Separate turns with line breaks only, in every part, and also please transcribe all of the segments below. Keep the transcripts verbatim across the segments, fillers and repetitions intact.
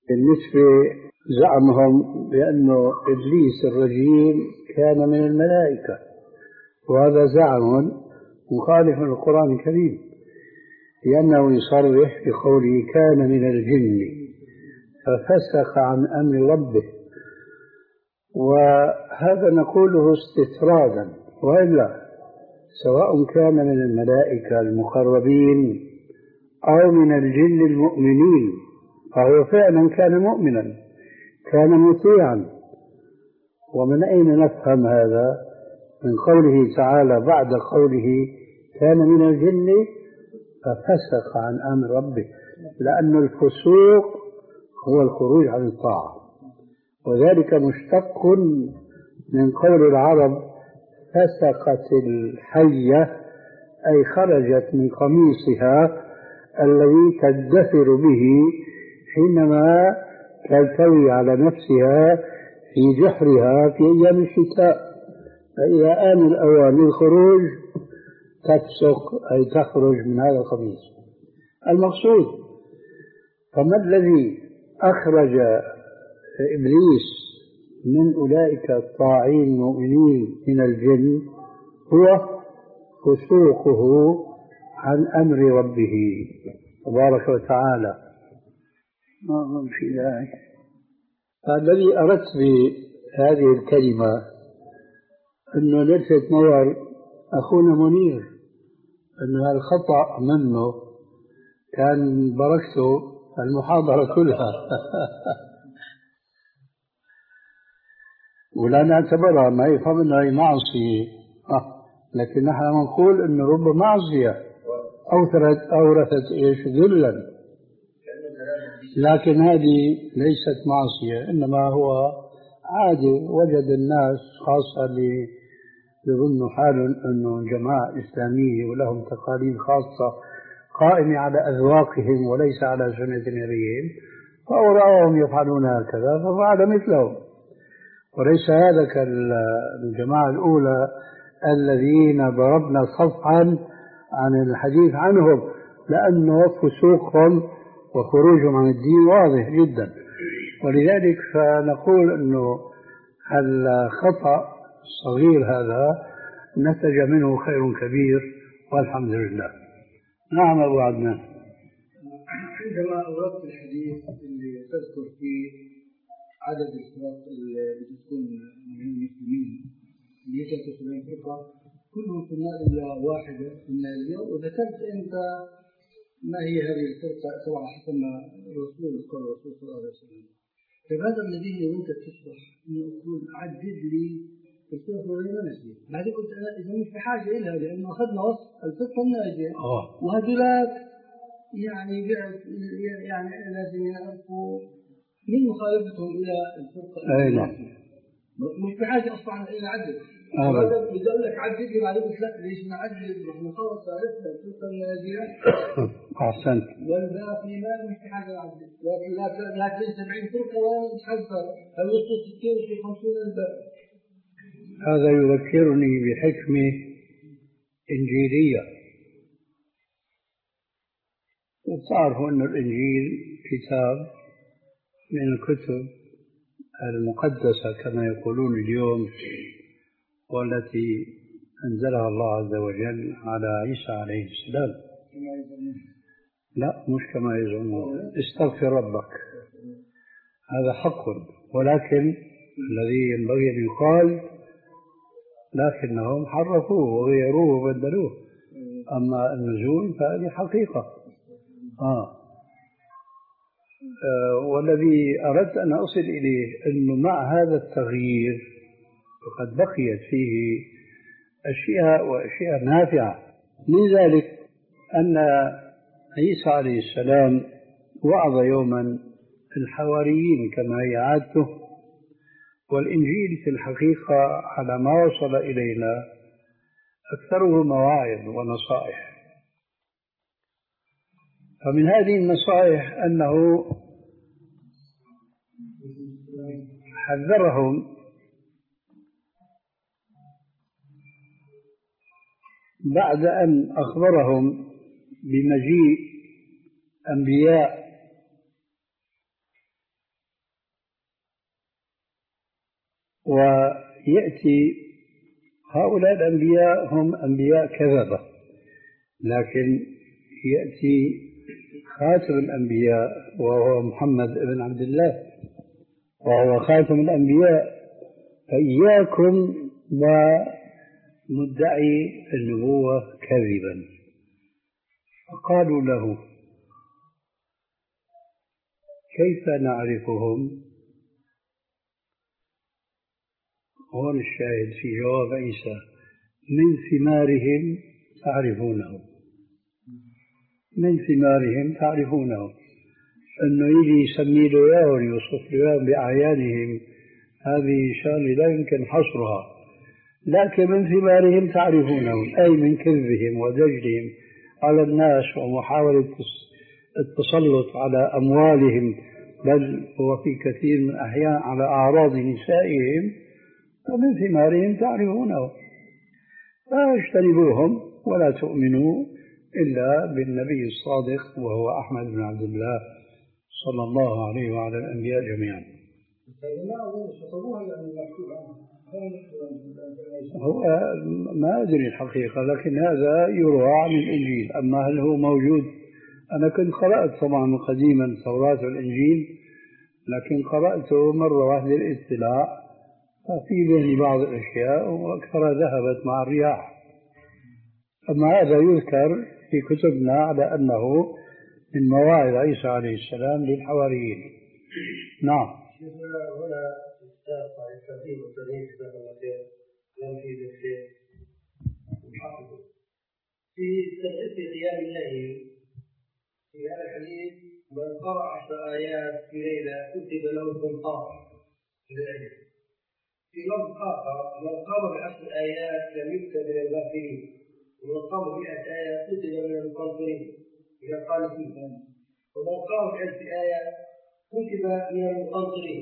بالنسبة زعمهم بأنه إبليس الرجيم كان من الملائكة، وهذا زعم مخالف للقرآن الكريم، لأنه يصرح بقوله كان من الجن ففسق عن أمر ربه، وهذا نقوله استطرادا، وإلا سواء كان من الملائكة المقربين أو من الجن المؤمنين فهو فعلا كان مؤمنا، كان مطيعا. ومن أين نفهم هذا؟ من قوله تعالى بعد قوله كان من الجن ففسق عن أمر ربه، لأن الفسوق هو الخروج عن الطاعة، وذلك مشتق من قول العرب فسقت الحية، أي خرجت من قميصها الذي تدثر به حينما تلتوي على نفسها في جحرها في أيام الشتاء، فإذا آن الأوان للخروج تفسق أي تخرج من هذا القميص. المقصود فما الذي أخرج إبليس من أولئك الطاعين المؤمنين من الجن؟ هو فسوقه عن أمر ربه تبارك وتعالى. ما في ذلك. الذي أردت بهذه الكلمة أنه لفت نظر أخونا منير أن هذا الخطأ منه، كان بركته المحاضرة كلها ولا نعتبرها، ما يفهم أنها هي معصية، آه. لكن نحن نقول أن رب معصية أورثت أورثت إيش ذلا، لكن هذه ليست معصية، إنما هو عادي. وجد الناس خاصة اللي يظن حالهم أنه جماعة إسلامية ولهم تقاليد خاصة قائمة على أذواقهم وليس على سنة نبيهم، فأوراهم يفعلون هكذا ففعل مثلهم، وليس هذا كالجماعة الأولى الذين ضربنا صفحا عن الحديث عنهم، لأنه فسوقهم وخروجهم عن الدين واضح جدا. ولذلك فنقول أنه الخطأ الصغير هذا نتج منه خير كبير والحمد لله. نعم أبو عدنان.
عندما أردت الحديث اللي تذكر فيه عدد الفرق اللي بتكون من المسلمين اللي هي ثلاثة وسبعين فرقة كلهم في النار إلا واحدة في النارية، وذكرت أنت ما هي هذه الفرقة طبعا حسب ما الرسول قال الرسول صلى الله عليه وسلم. فهذا الذي وأنت تشرح إنه يقول عدد لي الفرقة ولا نجية، بعدين قلت أنا إذا مش في حاجة إلها لأنه أخذنا وصف الفرقة الناجية وهذولاك يعني يعني لازم يعرفوا من مخالفتهم إلى الفرقة الناجية، مش في حاجة أصلا إلى عدد. هذا بدي أقول لك عدد لي بعدين قلت لا ليش نعدد نحن خلص عرفنا الفرقة الناجية
أحسنت
والباقي ما مش في حاجة عدد، لكن لا لا تلاقي سبعين فرقة ولا متحذر هل وصلوا ستين وفي خمسين الباقي.
هذا يذكرني بحكمة إنجيلية. وتعرفوا أن الإنجيل كتاب من الكتب المقدسة كما يقولون اليوم، والتي أنزلها الله عز وجل على عيسى عليه السلام. لا مش كما يزعمون، استغفر ربك، هذا حق، ولكن الذي ينبغي أن يقال لكنهم حرفوه وغيروه وبدلوه، أما النزول فهذه حقيقة. آه. آه والذي أردت أن أصل إليه أنه مع هذا التغيير فقد بقيت فيه أشياء وأشياء نافعة. من ذلك أن عيسى عليه السلام وعظ يوما الحواريين كما هي عادته، والإنجيل في الحقيقة على ما وصل إلينا أكثره مواعظ ونصائح. فمن هذه النصائح أنه حذرهم بعد أن أخبرهم بمجيء أنبياء ويأتي هؤلاء الأنبياء هم أنبياء كذبة، لكن يأتي خاتم الأنبياء وهو محمد بن عبد الله وهو خاتم الأنبياء، فإياكم ومدعي النبوة كذبا. فقالوا له كيف نعرفهم؟ هون الشاهد في جواب عيسى: من ثمارهم تعرفونه، من ثمارهم تعرفونه. أنه يجي يسمي له إياه ويوصف له إياه بأعيانهم، هذه شغلة لا يمكن حصرها، لكن من ثمارهم تعرفونه، أي من كذبهم ودجلهم على الناس ومحاولة التسلط على أموالهم، بل وفي كثير من الأحيان على أعراض نسائهم، ومن ثمارهم تعرفونه. فاجتنبوهم ولا تؤمنوا إلا بالنبي الصادق وهو أحمد بن عبد الله صلى الله عليه وعلى الأنبياء جميعا. هو ما أدري الحقيقة، لكن هذا يروى عن الإنجيل. أما هل هو موجود؟ أنا كنت قرأت طبعا قديما التوراة والإنجيل، لكن قرأته مرة واحدة للاطلاع، ففي ذهني بعض الأشياء وأكثرها ذهبت مع الرياح. أما هذا يذكر في كتبنا على أنه من مواعظ عيسى عليه السلام للحواريين. نعم.
هنا الترتيب والتدريب جزاك الله خير كلام في الشيخ محقق في ترتيب في قيام الليل. في هذا الحديث: من قرأ عشر آيات في ليلة كتب له قنطار في الأجر. في لفظ آخر: من قام بعشر آيات لم يكتب من الغافلين، ومن قام بمئة آية كتب من المقنطرين إذا قال فيه، ومن قام بألف آية كتب من المقنطرين.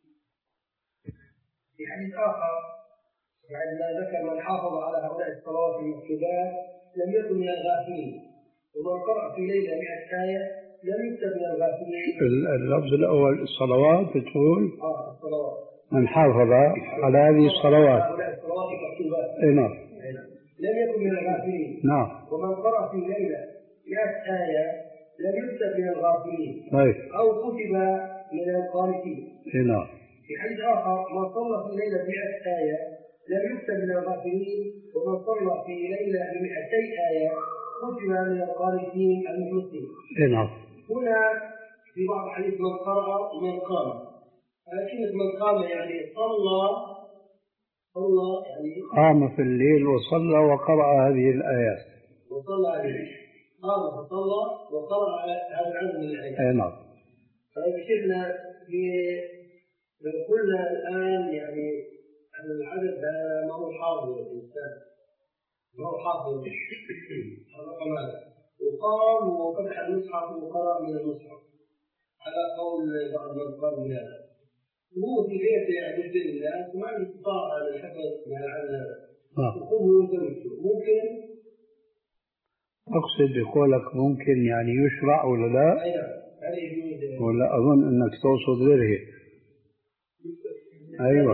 في حديث آخر عندما ذكر: من حافظ على هؤلاء الصلوات المكتوبات لم يكن من الغافلين، ومن قرأ في ليلة مئة آية لم يكتب من الغافلين.
اللفظ الأول الصلوات تقول
آه الصلوات،
من حافظ على هذه الصلوات
هؤلاء الصلوات المكتوبات
نعم
لم يكن من الغافلين.
نعم.
ومن قرأ في ليلة مئة آية لم يكتب من الغافلين
طيب.
أو كتب من القانتين.
نعم.
في حديث آخر: من صلى في ليلة مئة آية لم يكتب من الغافلين، ومن صلى في ليلة بمئتي آية كتب من القانتين المخلصين.
نعم.
هنا في بعض الحديث: من قرأ من قام. كلمة من قام يعني صلى صلى يعني
قام في الليل وصلى وقرأ هذه الآيات.
وصلى عليه، قام فصلى وقرأ هذا العدد من الآيات.
نعم.
طيب شيخنا، لو قلنا الآن يعني أن العدد هذا ما هو حاضر الإنسان، ما هو حاضر الرقم هذا، وقام وفتح المصحف وقرأ من المصحف على قول بعض من قال بهذا، هو في بيته يعبد الله وما استطاع على الحفظ من العدد هذا، وقوم يدرسه، ممكن؟
أقصد بقولك ممكن يعني يشرع ولا لا؟
أيوة.
ولا أظن أنك تقصد غير هيك. أيوة.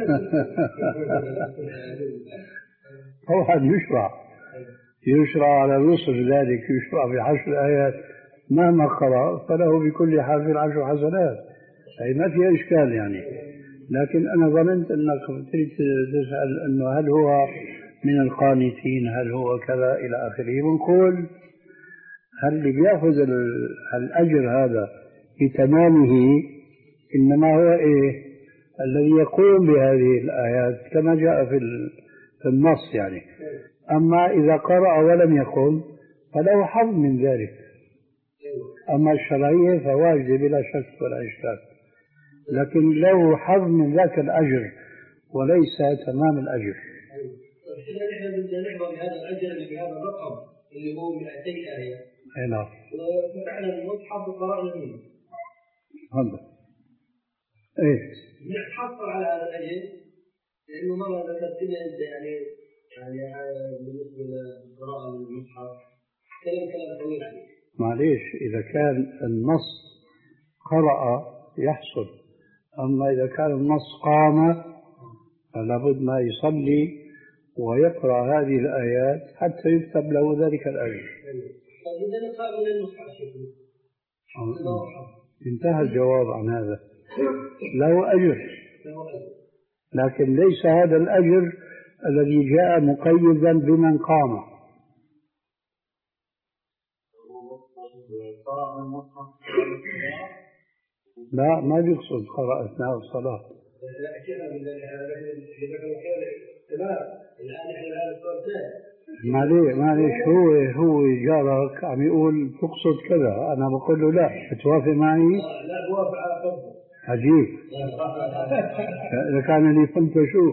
طبعا يشرع يشرع على نصف ذلك، يشرع بعشر آيات مهما قرأ فله بكل حرف عشر حسنات، أي ما فيها إشكال يعني. لكن أنا ظننت أنك تريد تسأل أنه هل هو من القانتين، هل هو كذا إلى آخره. ونقول هل اللي بيأخذ الأجر هذا بتمامه إنما هو إيه؟ الذي يقوم بهذه الآيات كما جاء في النص يعني. أما إذا قرأ ولم يقم فله حظ من ذلك. أما الشرعية فواجب بلا شك ولا إشكال، لكن له حظ من ذاك الأجر وليس تمام الأجر.
نحن بدنا نحضر بهذا الأجر اللي بهذا الرقم اللي هو مئتي آية.
أي نعم.
وفتحنا المصحف وقرأنا منه.
هذا. إيه.
نحصل على هذا الأجر لأنه مرة ذكرت لنا أنت يعني يعني بالنسبة للقراءة من المصحف كلام كلام طويل عليه.
معليش إذا كان النص قرأ يحصل، أما إذا كان النص قام فلا بد ما يصلي ويقرأ هذه الآيات حتى يكتب له ذلك الأجر.
إذا نقرأ من المصحف
انتهى الجواب عن هذا. له أجر، لكن ليس هذا الأجر الذي جاء مقيدا بمن قام. لا، ما يقصد قرأ أثناء الصلاة. معليش معليش هو هو جارك عم يقول تقصد كذا، أنا بقول له لا، بتوافق معي؟
لا بوافق على قصده.
عجيب. إذا كان لي فهمت شو؟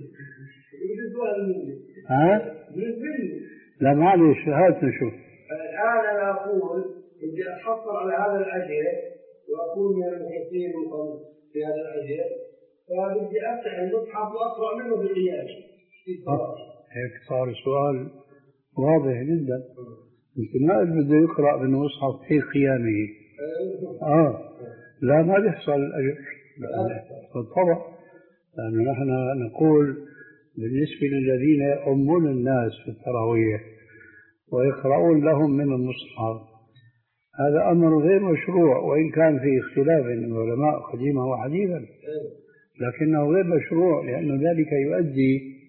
ها؟ لا معليش هات نشوف.
الآن أنا أقول بدي أحصل على هذا الأجر وأكون من المحيطين في هذا الأجر، فبدي أفتح المصحف وأقرأ منه بالقيام في صلاتي.
هيك صار السؤال واضح جدا. يمكن ما بده يقرأ من المصحف في قيامه. آه لا، ما بيحصل الأجر بالطبع، لأنه نحن نقول بالنسبة للذين يؤمون الناس في التراويح ويقرؤون لهم من المصحف، هذا أمر غير مشروع، وإن كان في اختلاف بين العلماء قديما وحديثا، لكنه غير مشروع، لأن ذلك يؤدي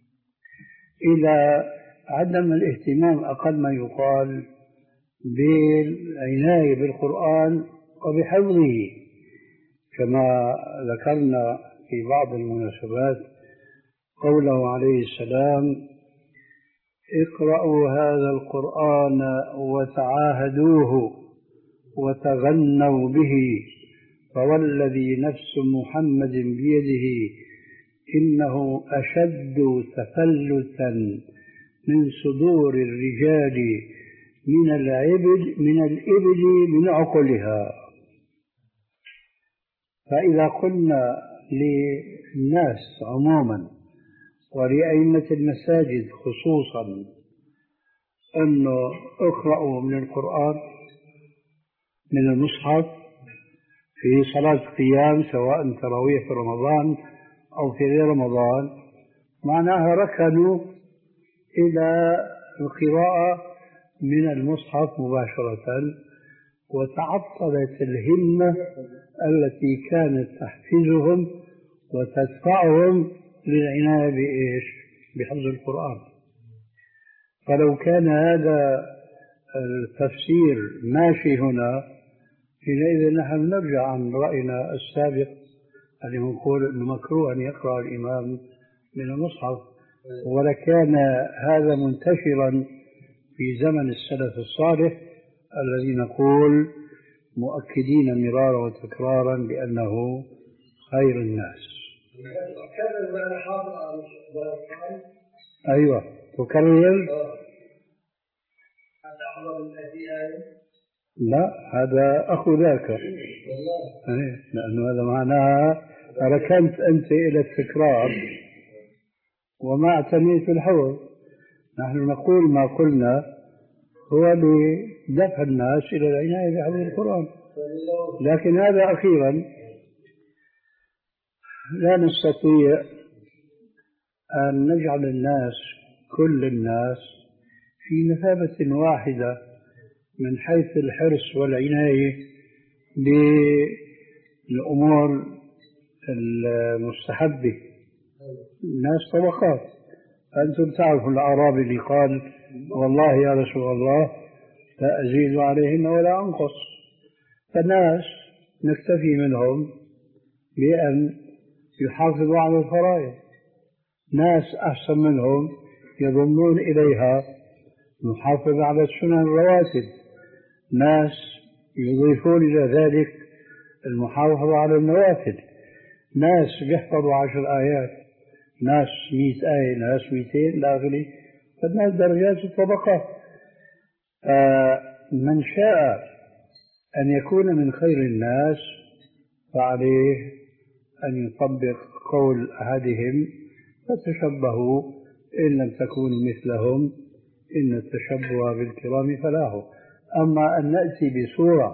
إلى عدم الاهتمام أقل ما يقال بالعناية بالقرآن وبحفظه، كما ذكرنا في بعض المناسبات قوله عليه السلام: اقرأوا هذا القرآن وتعاهدوه وتغنوا به، فوالذي نفس محمد بيده إنه أشد تفلتا من صدور الرجال من العبد من الإبل من عقلها. فإذا قلنا للناس عموما ولأئمة المساجد خصوصا أنه اقرأوا من القرآن من المصحف في صلاة قيام، سواء تراويح في رمضان أو في غير رمضان، معناها ركنوا إلى القراءة من المصحف مباشرة، وتعطلت الهمة التي كانت تحفزهم وتدفعهم للعناية بإيش؟ بحفظ القرآن. فلو كان هذا التفسير ماشي هنا، حينئذ نحن نرجع عن رأينا السابق الذي نقول أنه مكروه أن يقرأ الإمام من المصحف، ولكان هذا منتشرا في زمن السلف الصالح الذي نقول مؤكدين مرارا وتكرارا بأنه خير الناس. أيوة تكرر. لا، هذا أخو ذاك، لأنه هذا معناها ركنت أنت إلى التكرار وما اعتنيت الحفظ. نحن نقول ما قلنا هو لدفع الناس إلى العناية بحفظ القرآن، لكن هذا أخيرا لا نستطيع أن نجعل الناس كل الناس في مثابة واحدة من حيث الحرص والعناية بالأمور المستحبة. الناس طبقات. أنتم تعرفوا الأعرابي اللي قال: والله يا رسول الله لا أزيد عليهن ولا أنقص. فالناس نكتفي منهم بأن يحافظوا على الفرائض، ناس أحسن منهم يضمون إليها محافظة على السنن الرواتب، ناس يضيفون إلى ذلك المحافظة على النوافل، ناس يحفظوا عشر آيات، ناس مئة آية، ناس مئتين إلى آخره. فالناس درجات الطبقات. من شاء أن يكون من خير الناس فعليه أن يطبق قول أحدهم: فتشبهوا إن لم تكونوا مثلهم إن التشبه بالكرام فلاح. أما أن نأتي بصورة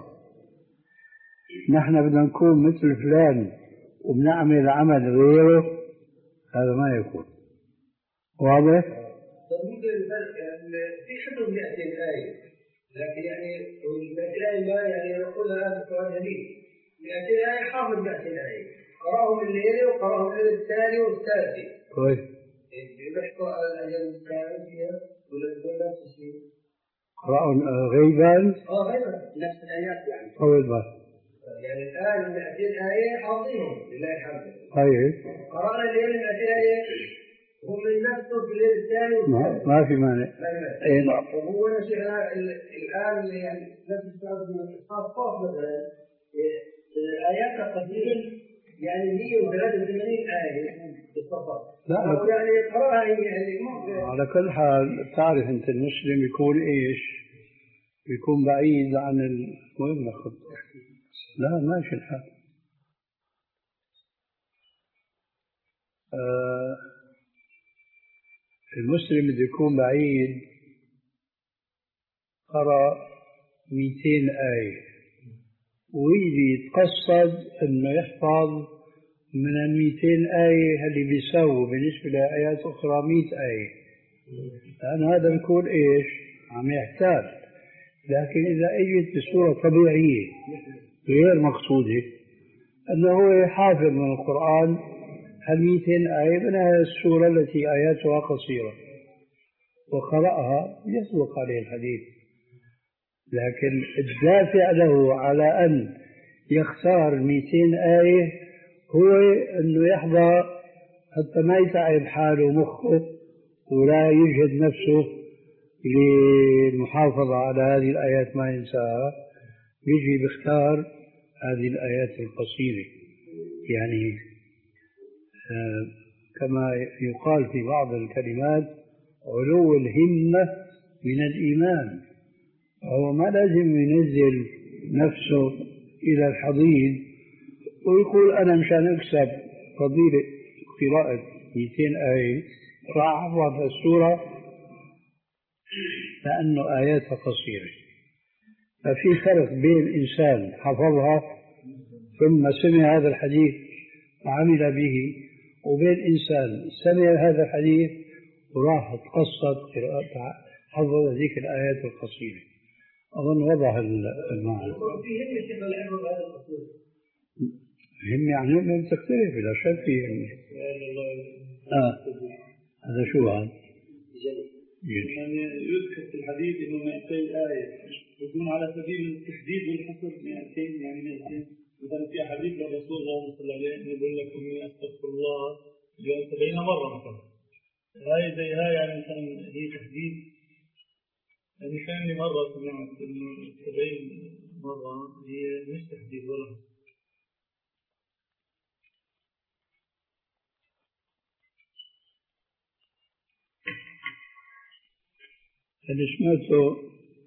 نحن بدنا نكون مثل فلان وبنعمل عمل غيره، هذا ما يكون واضح؟
طيب ممكن الفرق في حدود مئتين آية، لكن يعني مئتين آية ما يعني نقولها بسؤال جديد. مئتين آية حافظ مئتين آية، قرأهم الليلة وقرأهم الليلة الثاني والثالثة.
كويس.
بيحكوا الأجل الكامل فيها ولا يكون نفس الشيء؟
قرأهم غيبا؟
اه غيبا نفس الآيات يعني.
طول بال.
يعني الآن مئتين آية حافظينهم لله الحمد.
طيب.
قرأنا الليلة مئتين آية هم من نفسه في الليل الثاني والثالث.
ما في مانع. اي نعم.
وهو نشأ الآن يعني نفس السؤال من الصفات مثلا آيات قديمة يعني مئة وثلاثة وثمانين آية بالصفات.
لا
يعني قرأها يعني
على كل حال تعرف أنت المسلم يكون إيش؟ يكون بعيد عن ال... وين ناخذ؟ لا ماشي الحال. آه المسلم بده يكون بعيد قرأ مئتين آية ويجي يتقصد إنه يحفظ من المئتين آية اللي بيساووا بالنسبة لآيات أخرى مئة آية، لأن هذا بيكون إيش؟ عم يحتاج. لكن إذا أجت بصورة طبيعية غير مقصودة أنه هو يحافظ من القرآن المئتين آية من هذه السورة التي آياتها قصيرة وقرأها يسبق عليه الحديث، لكن الدافع له على أن يختار مئتين آية هو أنه يحظى حتى ما يتعب حاله مخه ولا يجهد نفسه للمحافظة على هذه الآيات ما ينساها، يجي بيختار هذه الآيات القصيرة. يعني آه كما يقال في بعض الكلمات علو الهمة من الإيمان، هو ما لازم ينزل نفسه إلى الحضيض ويقول أنا مشان أكسب فضيلة قراءة مئتين آية راح أحفظ السورة لأنه آياتها قصيرة. ففي فرق بين إنسان حفظها ثم سمع هذا الحديث وعمل به، وبين إنسان سمع هذا الحديث وراح تقصد قراءة حفظ ذيك الآيات القصيرة. أظن وضح المعنى. هم يعني هم تختلف لا شك فيه. آه هذا شو هذا؟
يعني يذكر في الحديث إنه مئتين آية يكون على سبيل التحديد والحصر مئتين يعني مئتين. مثلا في حديث للرسول الله صلى الله عليه وسلم يقول لكم إني أستغفر الله اليوم سبعين مرة مثلا. هاي زي هاي يعني مثلا هي تحديد. يعني ثاني مرة سمعت إنه سبعين مرة هي مش تحديد ولا حصر.
اللي سمعته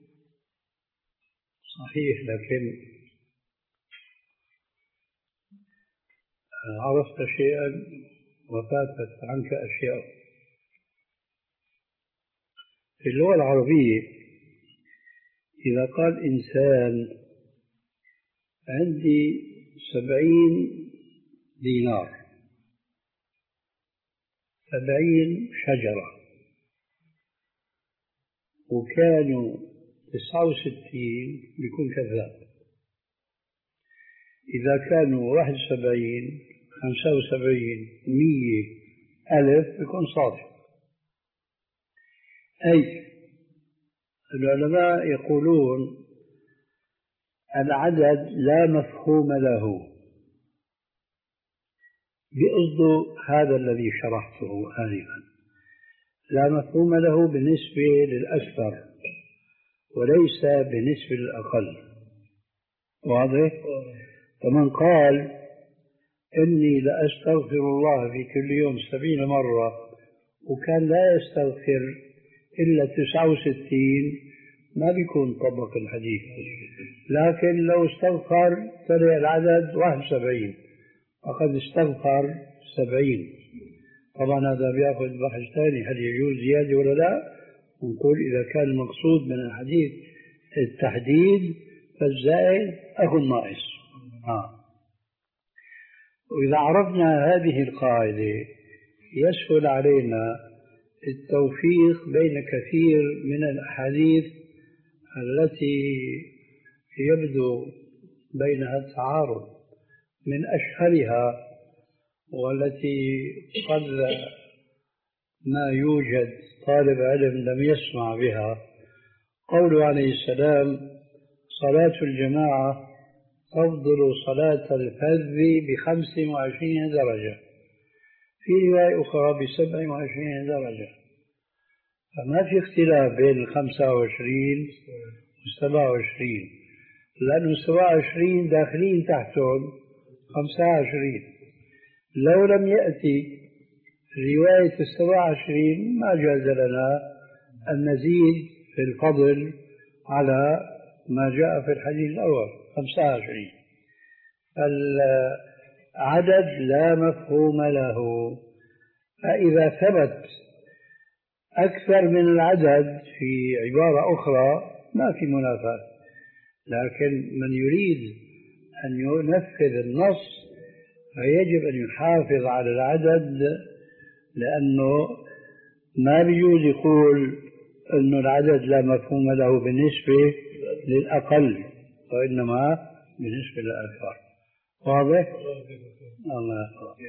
صحيح، لكن عرفت شيئا وفاتت عنك أشياء. في اللغة العربية إذا قال إنسان عندي سبعين دينار سبعين شجرة وكانوا تسعة وستين بيكون كذاب، إذا كانوا واحد وسبعين خمسة وسبعين مية ألف بيكون صادق. أي العلماء يقولون العدد لا مفهوم له، بقصد هذا الذي شرحته آنفا، لا مفهوم له بالنسبة للأكثر وليس بالنسبة للأقل. واضح؟ فمن قال إني لأستغفر الله في كل يوم سبعين مرة وكان لا يستغفر إلا تسعة وستين ما بيكون طبق الحديث. لكن لو استغفر طلع العدد واحد وسبعين فقد استغفر سبعين. طبعا هذا بيأخذ بحث ثاني هل يجوز زيادة ولا لا، ونقول إذا كان المقصود من الحديث التحديد فالزائد أخو الناقص. آه. وإذا عرفنا هذه القاعدة يسهل علينا التوفيق بين كثير من الأحاديث التي يبدو بينها التعارض. من أشهرها والتي قد ما يوجد طالب علم لم يسمع بها قوله عليه السلام: صلاة الجماعة تفضل صلاة الفذ بخمس وعشرين درجة، في رواية أخرى بسبع وعشرين درجة. فما في اختلاف بين الخمسة وعشرين والسبع وعشرين، لأنه السبع وعشرين داخلين تحتهم خمسة وعشرين. لو لم يأتي رواية السبع وعشرين ما جاز لنا أن نزيد في الفضل على ما جاء في الحديث الأول خمسة وعشرين. فالعدد لا مفهوم له، فإذا ثبت أكثر من العدد في عبارة أخرى ما في منافاة. لكن من يريد أن ينفذ النص فيجب أن يحافظ على العدد، لأنه ما بيجوز يقول أن العدد لا مفهوم له بالنسبة للأقل، وإنما بالنسبة للأكثر. واضح؟ الله يحفظك.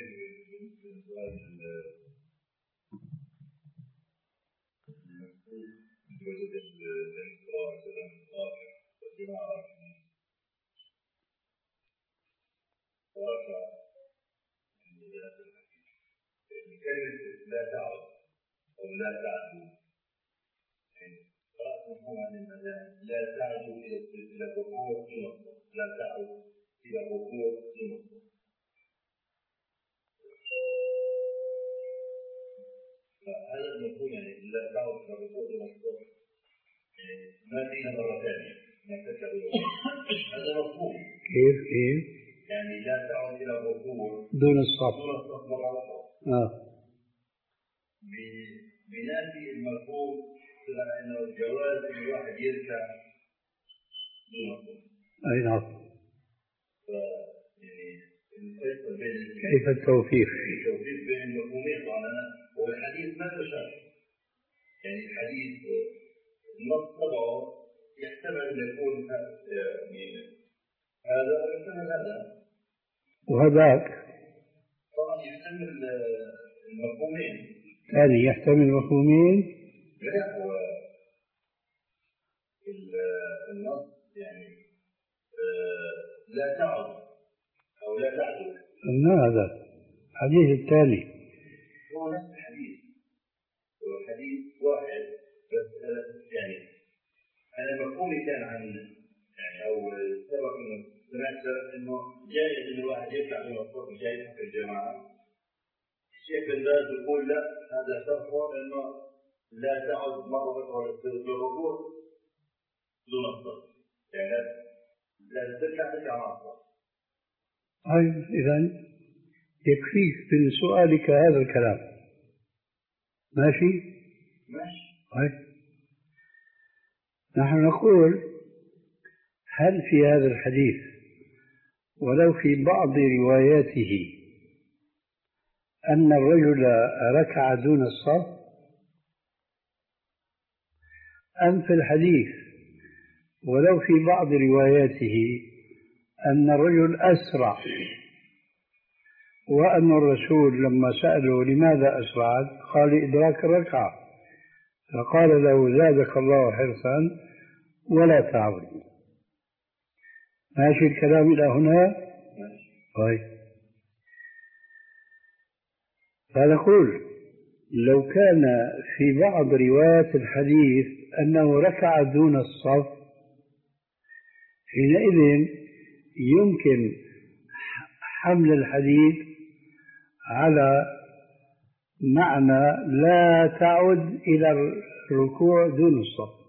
كلمة لا تعد أو لا تعدو، يعني قرأت مفهوم عن لا تعدو إلى الركوع في مصر، لا تعد إلى الركوع في مصر. فهذا المفهوم يعني لا تعد إلى الركوع في مصر، يعني ما فيها مرة ثانية ما تكرر. هذا مفهوم.
كيف كيف؟
يعني لا تعد إلى الركوع
دون الصف.
دون الصف مرة أخرى.
آه.
بناتي المفهوم طلع انه الجواز ان الواحد يركع دون الصف.
اي نعم.
ف يعني الفيصل بين
كيف التوفيق؟
التوفيق بين المفهومين طبعا. هو الحديث ما تشرح، يعني الحديث النص تبعه يحتمل ان يكون يعني هذا ويحتمل هذا
وهذاك
طبعا يحتمل المفهومين.
ثاني يحتمل مفهومين.
لا هو النص يعني لا تعد أو لا تعدل.
ما هذا الحديث الثاني؟
هو نفس الحديث، هو الحديث واحد بس يعني أنا مفهومي كان عن يعني أو سبق إنه سمعت إنه جايز إن الواحد يرجع في مصر جايز في الجماعة. الشيخ بن باز يقول لا، هذا شرط انه لا تعد مره اخرى للركوع دون الصف، يعني لا ترجع ترجع مع الصف.
طيب اذا يكفيك من سؤالك هذا الكلام. ماشي؟
ماشي.
طيب نحن نقول هل في هذا الحديث ولو في بعض رواياته أن الرجل ركع دون الصف، أم في الحديث ولو في بعض رواياته أن الرجل أسرع، وأن الرسول لما سأله لماذا أسرعت قال إدراك الركعة، فقال له زادك الله حرصا ولا تعود. ماشي الكلام إلى هنا؟ طيب فنقول لو كان في بعض روايات الحديث أنه ركع دون الصف، حينئذ يمكن حمل الحديث على معنى لا تعد إلى الركوع دون الصف.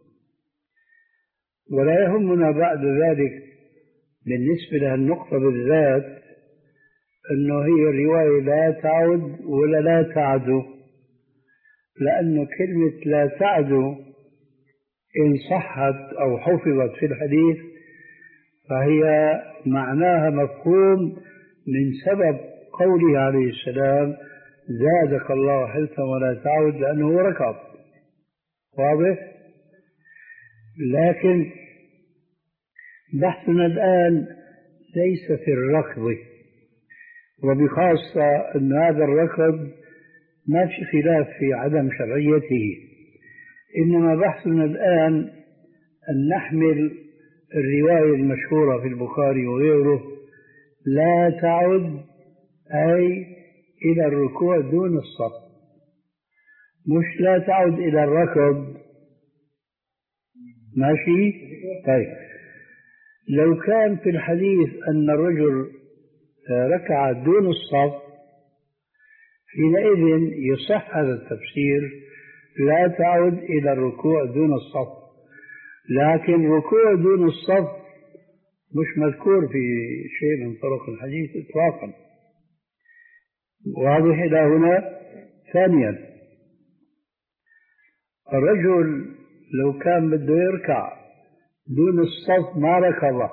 ولا يهمنا بعد ذلك بالنسبة للنقطة بالذات أنه هي الرواية لا تعد ولا لا تعد، لأن كلمة لا تعد إن صحت أو حفظت في الحديث فهي معناها مفهوم من سبب قوله عليه السلام زادك الله حرصا ولا تعود لأنه ركض. واضح؟ لكن بحثنا الآن ليس في الركض، وبخاصة أن هذا الركض ما في خلاف في عدم شرعيته، إنما بحثنا الآن أن نحمل الرواية المشهورة في البخاري وغيره لا تعد أي إلى الركوع دون الصف، مش لا تعد إلى الركض. ماشي؟ طيب لو كان في الحديث أن الرجل ركع دون الصف حينئذ يصح هذا التفسير لا تعد إلى الركوع دون الصف، لكن ركوع دون الصف مش مذكور في شيء من طرق الحديث إطلاقا. واضح إلى هنا؟ ثانيا، الرجل لو كان بده يركع دون الصف ما ركض،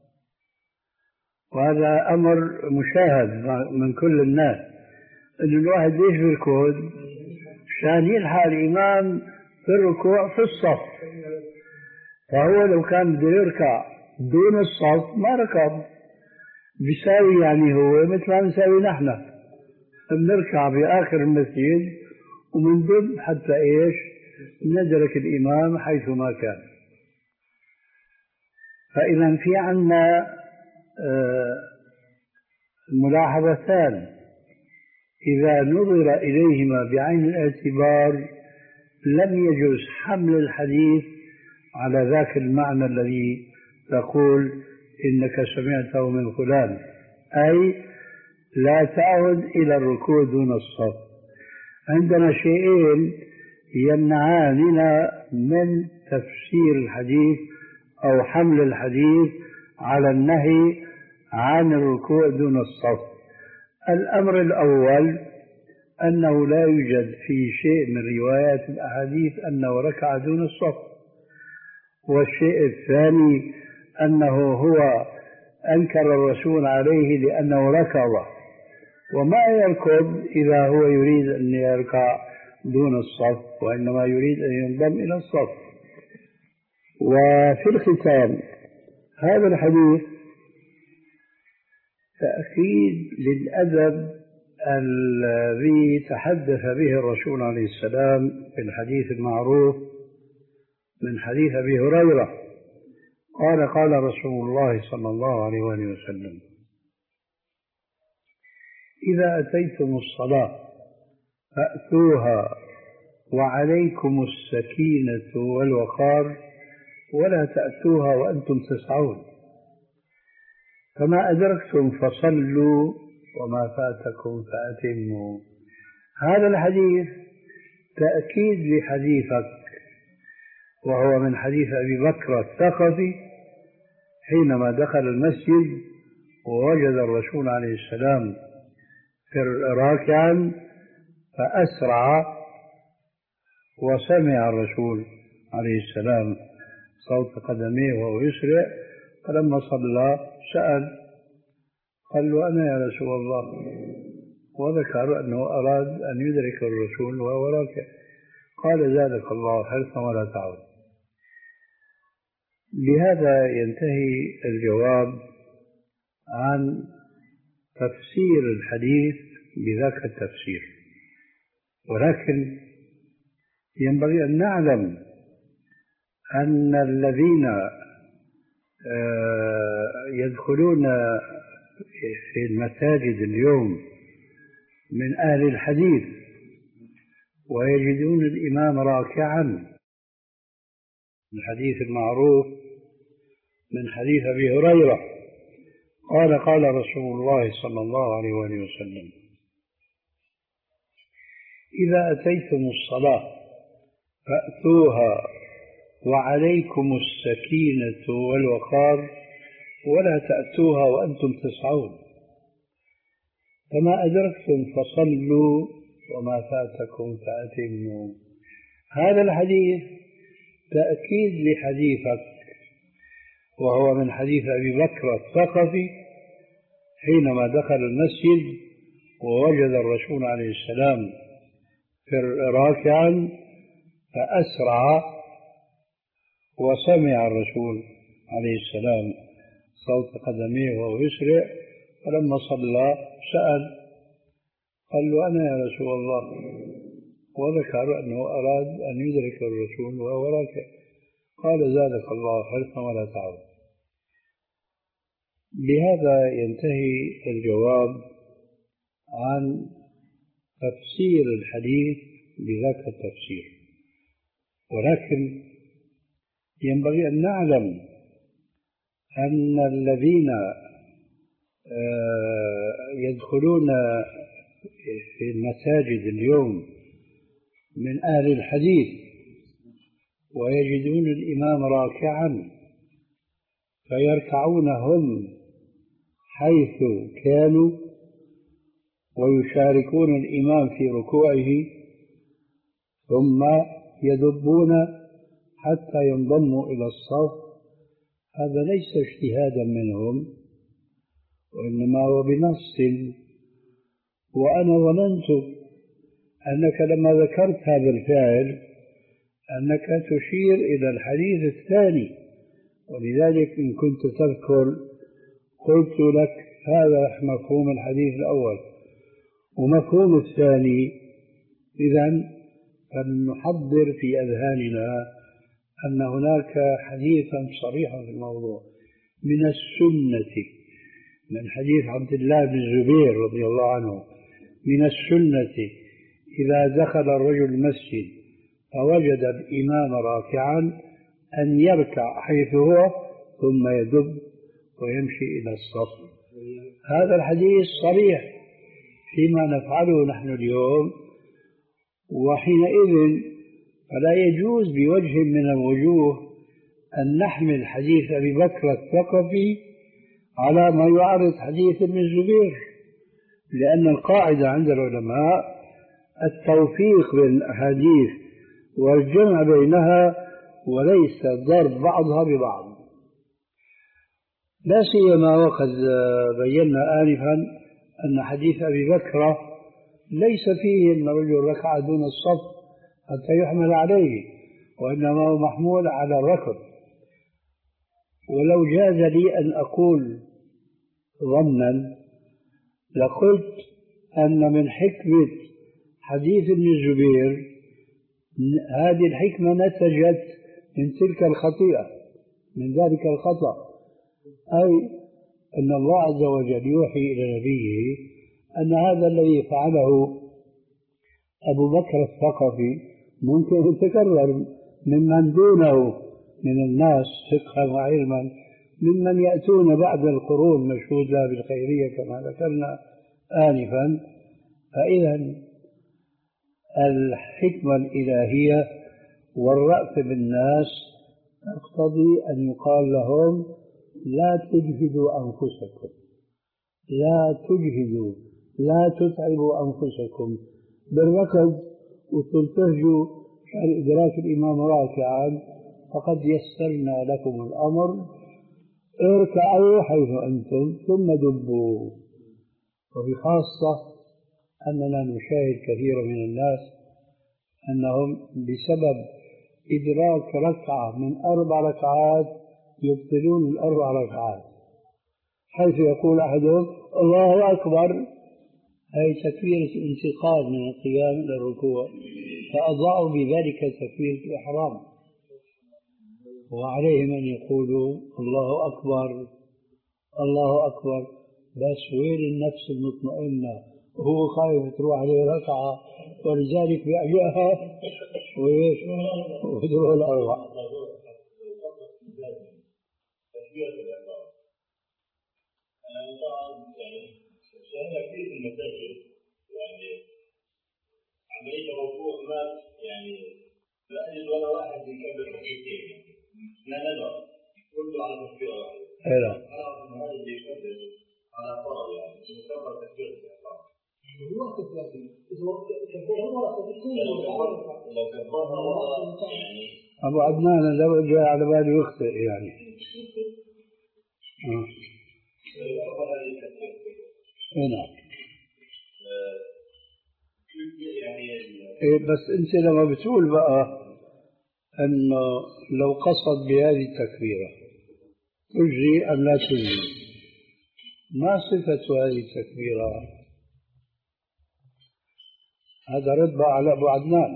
وهذا أمر مشاهد من كل الناس، أن الواحد ليش بيركض؟ عشان يلحق الإمام في الركوع في الصف، فهو لو كان بده يركع دون الصف ما ركض، بيساوي يعني هو مثل ما نساوي نحن بنركع بآخر المسجد ومندب حتى إيش ندرك الإمام حيثما كان. فإذا في عنا ملاحظتان إذا نظر إليهما بعين الاعتبار لم يجوز حمل الحديث على ذاك المعنى الذي تقول إنك سمعته من فلان، أي لا تعد إلى الركوع دون الصف. عندنا شيئين يمنعاننا من تفسير الحديث أو حمل الحديث على النهي عن الركوع دون الصف. الأمر الأول أنه لا يوجد في شيء من روايات الأحاديث أنه ركع دون الصف، والشيء الثاني أنه هو أنكر الرسول عليه لأنه ركض، وما يركض إذا هو يريد أن يركع دون الصف، وإنما يريد أن ينضم إلى الصف. وفي الختام هذا الحديث تأكيد للأدب الذي تحدث به الرسول عليه السلام في الحديث المعروف من حديث أبي هريرة قال قال رسول الله صلى الله عليه وسلم: إذا أتيتم الصلاة فأتوها وعليكم السكينة والوقار ولا تأتوها وأنتم تسعون، فما أدركتم فصلوا وما فاتكم فأتموا. هذا الحديث تأكيد لحديثك، وهو من حديث أبي بكر الثقفي حينما دخل المسجد ووجد الرسول عليه السلام راكعا فأسرع، وسمع الرسول عليه السلام صوت قدميه وهو يسرع، فلما صلى سأل قال له: أنا يا رسول الله، وذكر أنه أراد أن يدرك الرسول وهو راكع. قال: زادك الله حرصا ولا تعود. بهذا ينتهي الجواب عن تفسير الحديث بذاك التفسير، ولكن ينبغي أن نعلم أن الذين يدخلون في المساجد اليوم من أهل الحديث ويجدون الإمام راكعا، الحديث المعروف من حديث أبي هريرة قال قال رسول الله صلى الله عليه وسلم: إذا أتيتم الصلاة فأتوها وعليكم السكينة والوقار ولا تأتوها وأنتم تسعون، فما أدركتم فصلوا وما فاتكم فأتموا. هذا الحديث تأكيد لحديثك، وهو من حديث أبي بكر الثقفي حينما دخل المسجد ووجد الرسول عليه السلام راكعا فأسرع، وسمع الرسول عليه السلام صوت قدميه وهو يسرع، فلما صلى سأل قال له أنا يا رسول الله، وذكر أنه أراد أن يدرك الرسول وهو راكع، قال زادك الله حرصا ولا تعود. بهذا ينتهي الجواب عن تفسير الحديث بذاك التفسير، ولكن ينبغي أن نعلم أن الذين يدخلون في المساجد اليوم من أهل الحديث ويجدون الإمام راكعا فيركعون هم حيث كانوا ويشاركون الإمام في ركوعه ثم يدبون حتى ينضموا إلى الصف، هذا ليس اجتهادا منهم وإنما هو بنص. وأنا ظننت أنك لما ذكرت هذا الفعل أنك تشير إلى الحديث الثاني، ولذلك إن كنت تذكر قلت لك هذا مفهوم الحديث الأول ومفهوم الثاني. إذن فلنحضر في أذهاننا أن هناك حديثا صريحا في الموضوع من السنة، من حديث عبد الله بن الزبير رضي الله عنه، من السنة إذا دخل الرجل المسجد فوجد الإمام راكعا أن يركع حيث هو ثم يدب ويمشي إلى الصف. هذا الحديث صريح فيما نفعله نحن اليوم، وحينئذ فلا يجوز بوجه من الوجوه أن نحمل حديث أبي بكر الثقفي على ما يعرض حديث ابن الزبير، لأن القاعدة عند العلماء التوفيق بين الأحاديث والجمع بينها وليس ضرب بعضها ببعض، لا سيما وقد بينا آنفا أن حديث أبي بكر ليس فيه أن الرجل ركع دون الصف حتى يحمل عليه، وإنما هو محمول على الركب. ولو جاز لي أن أقول ظنا لقلت أن من حكمة حديث ابن الزبير هذه الحكمة نتجت من تلك الخطيئة، من ذلك الخطأ، أي أن الله عز وجل يوحي إلى نبيه أن هذا الذي فعله أبو بكر الثقفي ممكن يتكرر ممن دونه من الناس فقها وعلما، ممن يأتون بعد القرون مشهود لها بالخيرية كما ذكرنا آنفا. فإذا الحكمة الإلهية والرأف بالناس تقتضي أن يقال لهم لا تجهدوا أنفسكم، لا تجهدوا، لا تتعبوا أنفسكم بالركض وتلتهجوا عن إدراك الإمام راكعا، فقد يسرنا لكم الأمر، اركعوا حيث أنتم ثم دبوا. وبخاصة أننا نشاهد كثيرا من الناس أنهم بسبب إدراك ركعة من أربع ركعات يبطلون الأربع ركعات، حيث يقول أحدهم الله أكبر، أي تكبيرة انتقال من القيام إلى الركوع، فأضاعوا بذلك تكبيرة الإحرام. وعليهم أن يقولوا الله أكبر الله أكبر، بس وين النفس المطمئنة وهو خايف تروح عليه ركعة، ولذلك بأجاها وإيش ودروه الأربع.
شاهدنا كثير في المساجد يعني عملية الركوع ما يعني لا أجد ولا واحد يكبر تكبيرتين، لا ندر كله على تكبيرة واحدة.
أيوة.
أعرف أن هذا اللي يكبر على فرض يعني يكبر تكبيرة الإحرام.
الوقت لكن إذا كبرها مرة
لو كبرها مرة يعني
أبو عدنان لو جاء على باله يخطئ يعني.
يكبر هذه التكبيرة.
هنا
يعني
إيه بس أنت لما بتقول بقى أنه لو قصد بهذه التكبيرة تجري أم لا تجري، ما صفة هذه التكبيرة؟ هذا رد بقى على أبو عدنان.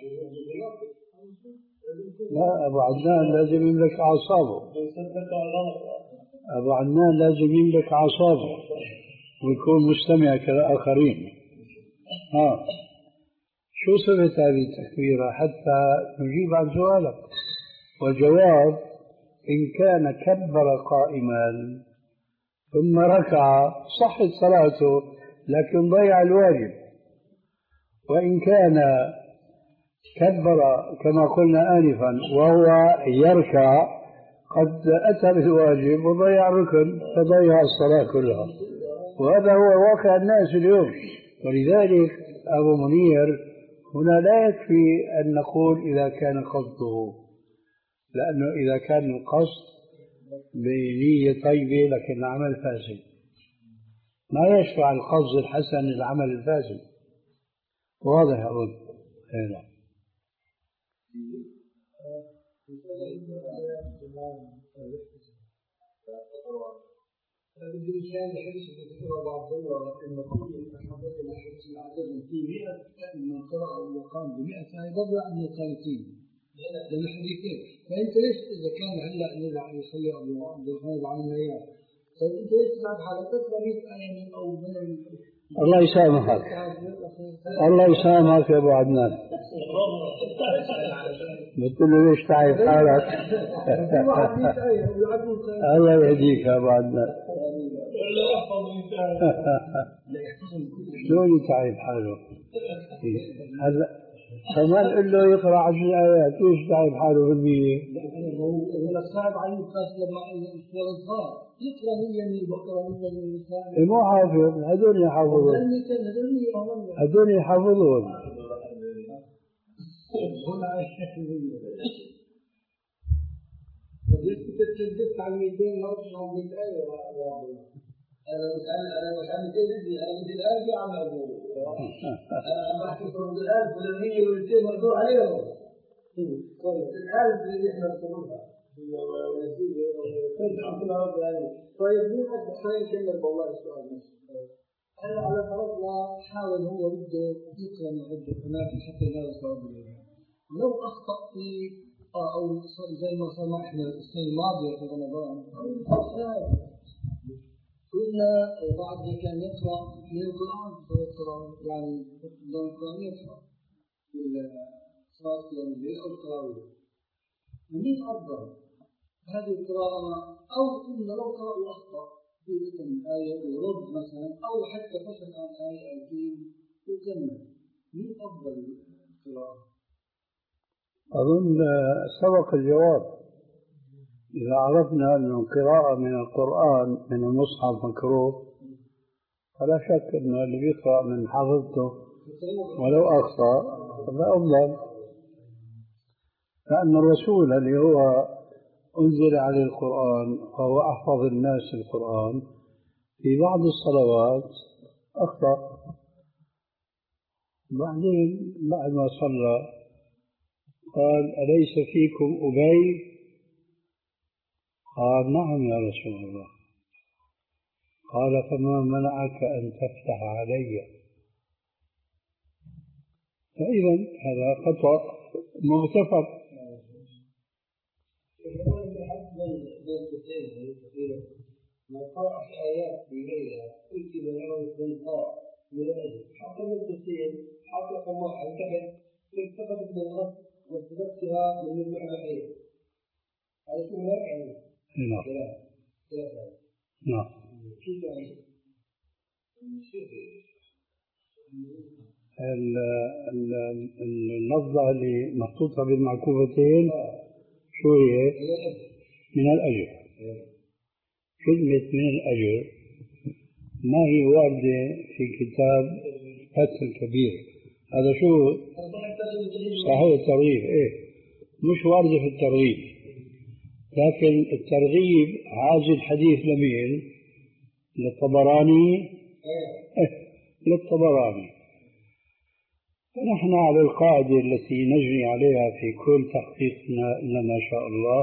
لا، أبو عدنان لازم يملك أعصابه، أبو عدنان لازم يملك أعصابه ويكون مستمع كالآخرين. ها، شو صفة هذه التكبيرة حتى نجيب عن سؤالك؟ والجواب إن كان كبر قائما ثم ركع صحت صلاته لكن ضيع الواجب، وإن كان كبر كما قلنا آنفا وهو يركع قد أتى بالواجب وضيع الركن فضيع الصلاة كلها، وهذا هو واقع الناس اليوم. ولذلك أبو منير هنا لا يكفي أن نقول إذا كان قصده، لأنه إذا كان القصد بنية طيبة لكن العمل فاسد ما يشفع القصد الحسن للعمل الفاسد. واضح أظن؟ هنا
هذا الإنسان يحس بكثرة بعض الله إن كل أحدث الأحدث العدد في مئة من قرأ وقام بمئة يضرع من القانتين لأن الحديثين. فأنت ليش إذا كان هلا نزع يخلي أبو عبد الرحمن العالم إياه، طيب أنت ليش تلعب حالك تقرأ مئة آية من أو من
الله يسامحك، الله يسامحك يا أبو عدنان. بتقول له ليش تعب حالك؟ الله يهديك يا أبو عدنان. شلون يتعب حاله؟ هلا كمان قل له يقرأ عشر آيات، ليش تعب حاله بالمية؟
يقول صعب عليه القاس لما الولد صار يقرأ هي من البقرة من النساء.
مو حافظ، هذول يحافظون، هذول يحافظون.
انت تشددت على الميتين مرة بالآية. انا مش انا انا مش عم تجدي انا بدي الآية في عم اقول انا بحكي فرض الألف والمية والميتين مقدور عليهم. الألف اللي احنا بنقولها طيب مين حد خلينا نكمل والله السؤال نفسه. انا على فرضنا حاول هو بده يقرا من عده اماكن حتى ينال الصواب اليوم. لو اخطا في او زي ما صار احنا السنه الماضيه في رمضان كنا بعض كان يقرا من القران يعني القران يقرا في الصلاه اليوميه او التراويح. مين افضل هذه القراءه او ان لو قرأ واخطا في مثل آية ورد مثلا أو حتى فصل عن آية آيتين وكمل، مين أفضل القراءة؟
أظن سبق الجواب. إذا عرفنا أن القراءة من القرآن من المصحف مكروه فلا شك أن اللي بيقرأ من حافظته ولو أخطأ فلا أفضل، لأن الرسول اللي هو أنزل عليه القرآن وهو أحفظ الناس القرآن في بعض الصلوات أخطأ. بعدين بعد ما صلى قال أليس فيكم أبي؟ قال نعم يا رسول الله. قال فما منعك أن تفتح علي؟ فإذا هذا خطأ مغتفر.
ما قرأ آيات بغيرها كتب له بالقاء من أجل حقق التفسير حقق الله انتبه التفت بالغلط واستفدتها من المعنى غير هذا شو لا يعني؟
نعم نعم.
كيف يعني؟
اللفظة اللي محطوطة بالمعكوفتين شو هي؟ من الأجر. كلمة من الأجر ما هي واردة في كتاب فتح الكبير. هذا شو صحيح الترغيب؟ إيه مش واردة في الترغيب، لكن الترغيب عايز الحديث لمين؟ للطبراني. إيه للطبراني. فنحن على القاعدة التي نجري عليها في كل تحقيقنا لما شاء الله،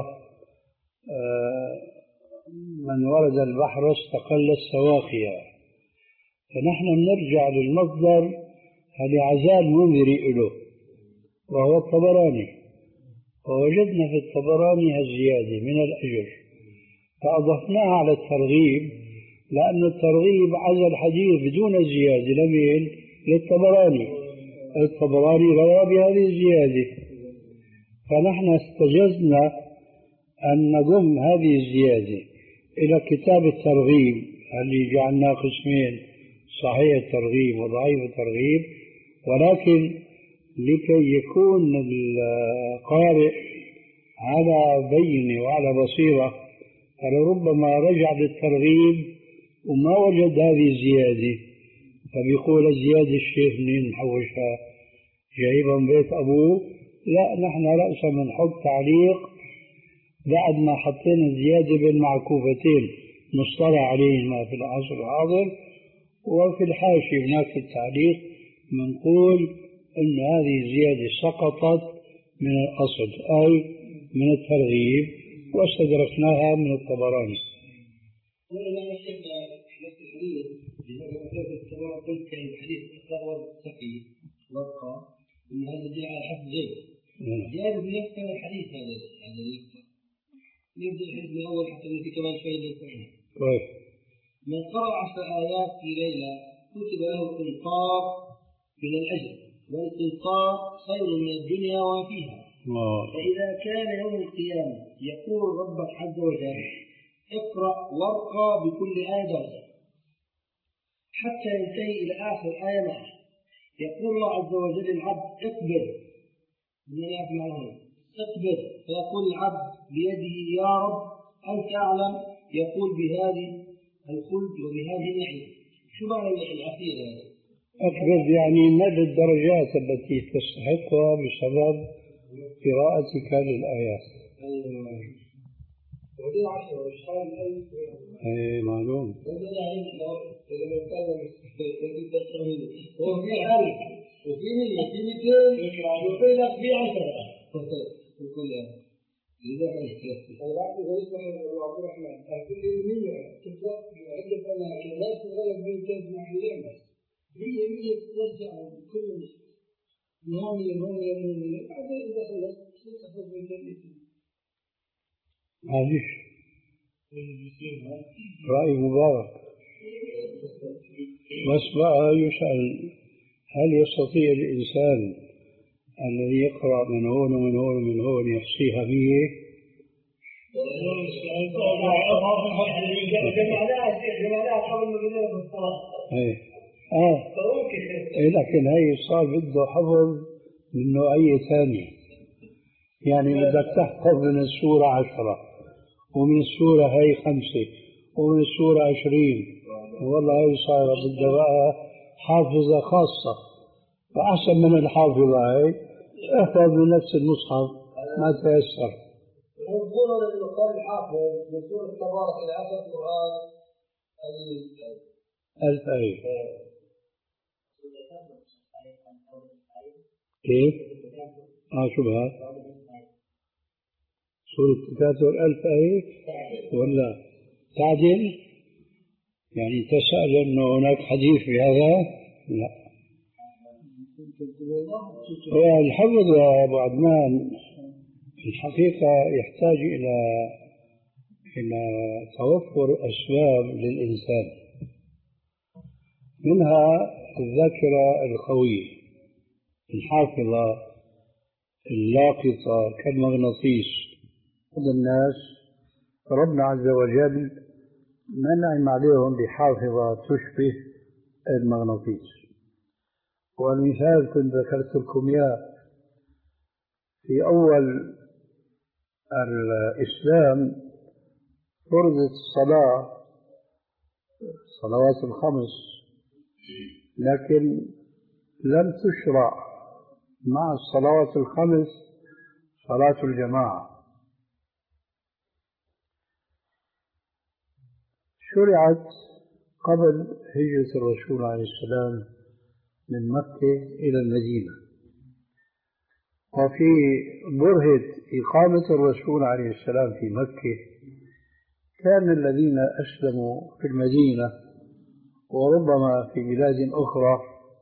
من ورد البحر استقل السواقيا، فنحن نرجع للمصدر اللي عزال منذري له وهو الطبراني، ووجدنا في الطبراني هالزيادة من الأجر فأضفناها على الترغيب، لأن الترغيب عزى الحديث بدون الزيادة لمين؟ للطبراني. الطبراني روى بهذه الزيادة، فنحن استجزنا أن نضم هذه الزيادة إلى كتاب الترغيب اللي جعلناه قسمين، صحيح الترغيب وضعيف الترغيب، ولكن لكي يكون القارئ على بينة وعلى بصيرة، فلربما رجع للترغيب وما وجد هذه الزيادة، فبيقول الزيادة الشيخ منين محوشها؟ جايبها من بيت أبوه؟ لا، نحن رأسا بنحط تعليق بعد ما حطينا الزيادة بالمعكوفتين مصطلح عليهما في العصر الحاضر، وفي الحاشية هناك في التعليق بنقول أن هذه الزيادة سقطت من الأصل أي من الترغيب واستدركناها من الطبراني.
كما قلت كان الحديث الصغر الثقيل وابقى ان هذا جاء على حسب زيد زيادة بنفس الحديث هذا هذا يقطع نبدا الحديث من اول حتى نأتي كمان شوي للثاني. من قرأ عشر آيات في ليلة كتب له قنطار من الأجر، والقنطار خير من الدنيا وما فيها. فإذا كان يوم القيامة يقول ربك عز وجل اقرأ وارقى بكل آية درجة حتى ينتهي إلى آخر آية معه، يقول الله عز وجل العبد اقبل، من يسمع هنا اقبل، فيقول العبد بيده يا رب أنت أعلم، يقول بهذه الخلد وبهذه النعيم. شو معنى الأخير هذا؟
أقبل يعني مدى الدرجات التي تستحقها بسبب قراءتك للآيات.
ودي عشرة وشحال ألف.
إيه معلوم.
وده يعني إذا ما كان هو في ألف وفي مية وفي مئتين وفي لك في عشرة. وكل إذا كان العبد يسمع عبد الرحمن كل مية تطلق عدة أنا لا تغلب من تسمع حيانا مية مية ترجع كل نوم يوم يوم هذا إذا خلص تخرج من جنة.
معلش رأي مبارك، بس بقى يسأل هل يستطيع الإنسان الذي يقرأ من هون ومن هون ومن هون يحصيها به؟ ايه اه إيه، لكن هي صار بده حفظ من نوعية ثانية، يعني بدك تحفظ من السورة عشرة ومن السورة هي خمسة ومن السورة عشرين، والله هي صايرة بدها بقى حافظة خاصة، فأحسن من الحافظة هي احفظ من نفس المصحف ما تيسر.
يقولون انه قال الحافظ من سورة تبارك إلى آخر القرآن
ألف آية. كيف؟ آه شو بها؟ سورة التكاثر ألف آية ولا تعدل؟ يعني تسأل أنه هناك حديث في هذا؟ لا. الحفظ يا أبو عدنان في الحقيقة يحتاج إلى إلى توفر أسباب للإنسان، منها الذاكرة القوية الحافظة اللاقطة كالمغناطيس. هذا الناس ربنا عز وجل منعم عليهم بحافظة تشبه المغناطيس، والمثال كنت ذكرت لكم إياه في أول الإسلام فرضت الصلاة الصلوات الخمس، لكن لم تشرع مع الصلوات الخمس صلاة الجماعة، شرعت قبل هجرة الرسول عليه السلام من مكة إلى المدينة، وفي برهة إقامة الرسول عليه السلام في مكة كان الذين أسلموا في المدينة وربما في بلاد أخرى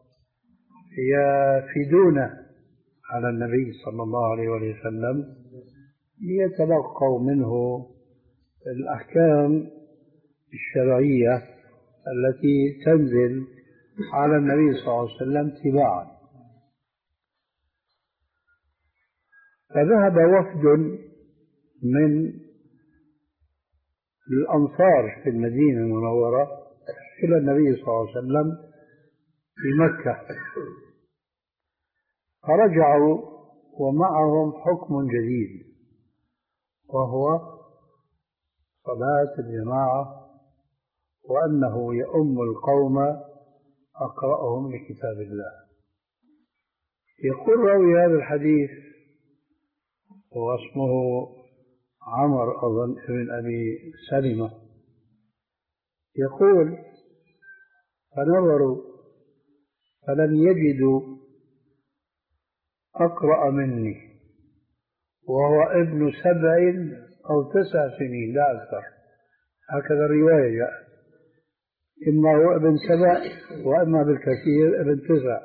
يفيدون على النبي صلى الله عليه وسلم ليتلقوا منه الأحكام الشرعية التي تنزل على النبي صلى الله عليه وسلم تباعا. فذهب وفد من الأنصار في المدينة المنورة إلى النبي صلى الله عليه وسلم في مكة، فرجعوا ومعهم حكم جديد وهو صلاة الجماعة، وأنه يؤم القوم أقرأهم لكتاب الله. يقول راوي هذا الحديث واسمه عمر أظن ابن أبي سلمة، يقول فنظروا فلم يجدوا أقرأ مني وهو ابن سبع أو تسع سنين لا أكثر، هكذا الرواية جاءت، إما هو ابن سبع وإما بالكثير ابن تسع.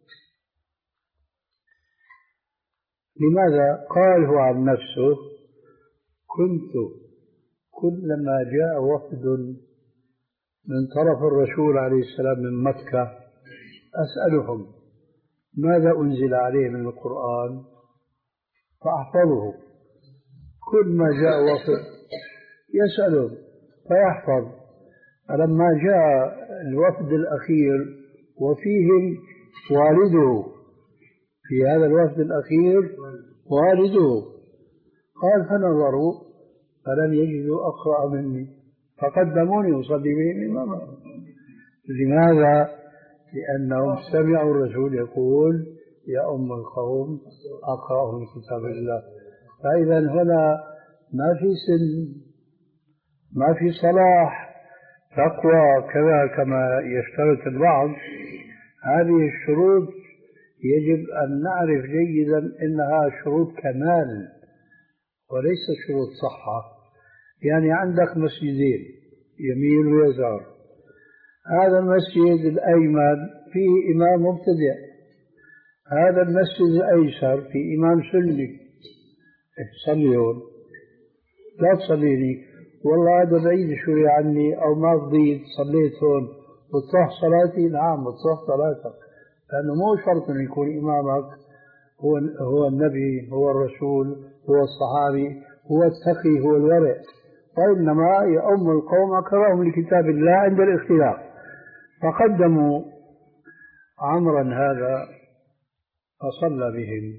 لماذا؟ قال هو عن نفسه كنت كلما جاء وفد من طرف الرسول عليه السلام من مكة أسألهم ماذا أنزل عليه من القرآن فأحفظه، كل ما جاء وفد يسألهم فيحفظ. فلما جاء الوفد الأخير وفيهم والده، في هذا الوفد الأخير والده، قال فنظروا فلم يجدوا أقرأ مني فقدموني أصلي بهم إماما. لماذا؟ لأنهم سمعوا الرسول يقول يا أم القوم أقرأهم كتاب الله. فإذا هنا ما في سن، ما في صلاح، تقوى كذا كما يشترط البعض. هذه الشروط يجب أن نعرف جيدا إنها شروط كمال وليس شروط صحة. يعني عندك مسجدين يمين ويسار، هذا المسجد الأيمن فيه إمام مبتدئ، هذا المسجد الأيسر فيه إمام سني، تصلي هون لا تصليني والله هذا بعيد شوي عني أو ما فضيت صليت هون بتصح صلاتي؟ نعم بتصح صلاتك، لأنه مو شرط أن يكون إمامك هو هو النبي هو الرسول هو الصحابي هو التقي هو الورع، وإنما يؤم القوم أقرأهم لكتاب الله عند الاختلاف. فقدموا عمرا هذا فصلى بهم.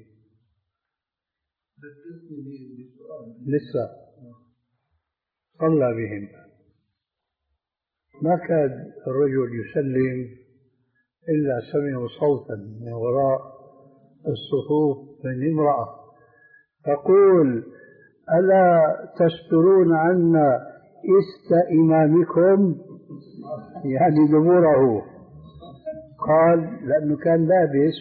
لسه صلى بهم، ما كاد الرجل يسلم إلا سمعوا صوتا من وراء الصفوف من امرأة تقول ألا تسترون عنا إست إمامكم، يعني دبوره. قال لأنه كان لابس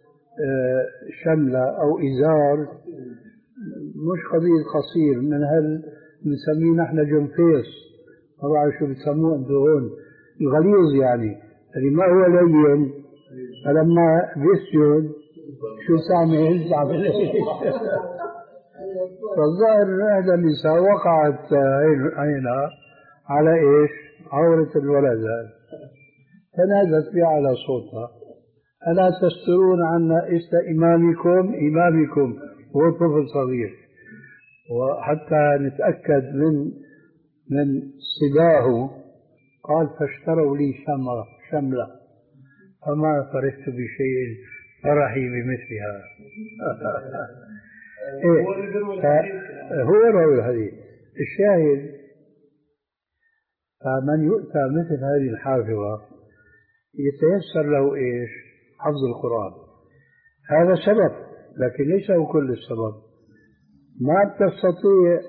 شملة أو إزار مش قبيل قصير، من هل نسميه نحن جنفيس، ما بعرف شو بتسموه انتم هون، الغليظ يعني اللي ما هو لين، فلما بيسجد شو تعمل؟ تعمل ايش؟ فالظاهر ان احدى النساء وقعت عينها على ايش؟ عورة الولد هذا، فنادت بها على صوتها ألا تسترون عنا إست إمامكم، إمامكم هو طفل صغير، وحتى نتأكد من من صداه قال فاشتروا لي شمرة شملة فما فرحت بشيء فرحي بمثلها. إيه هو راوي الحديث. الشاهد فمن يؤتى مثل هذه الحافظة يتيسر له إيش؟ حفظ القرآن. هذا سبب لكن ليس هو كل السبب. ما تستطيع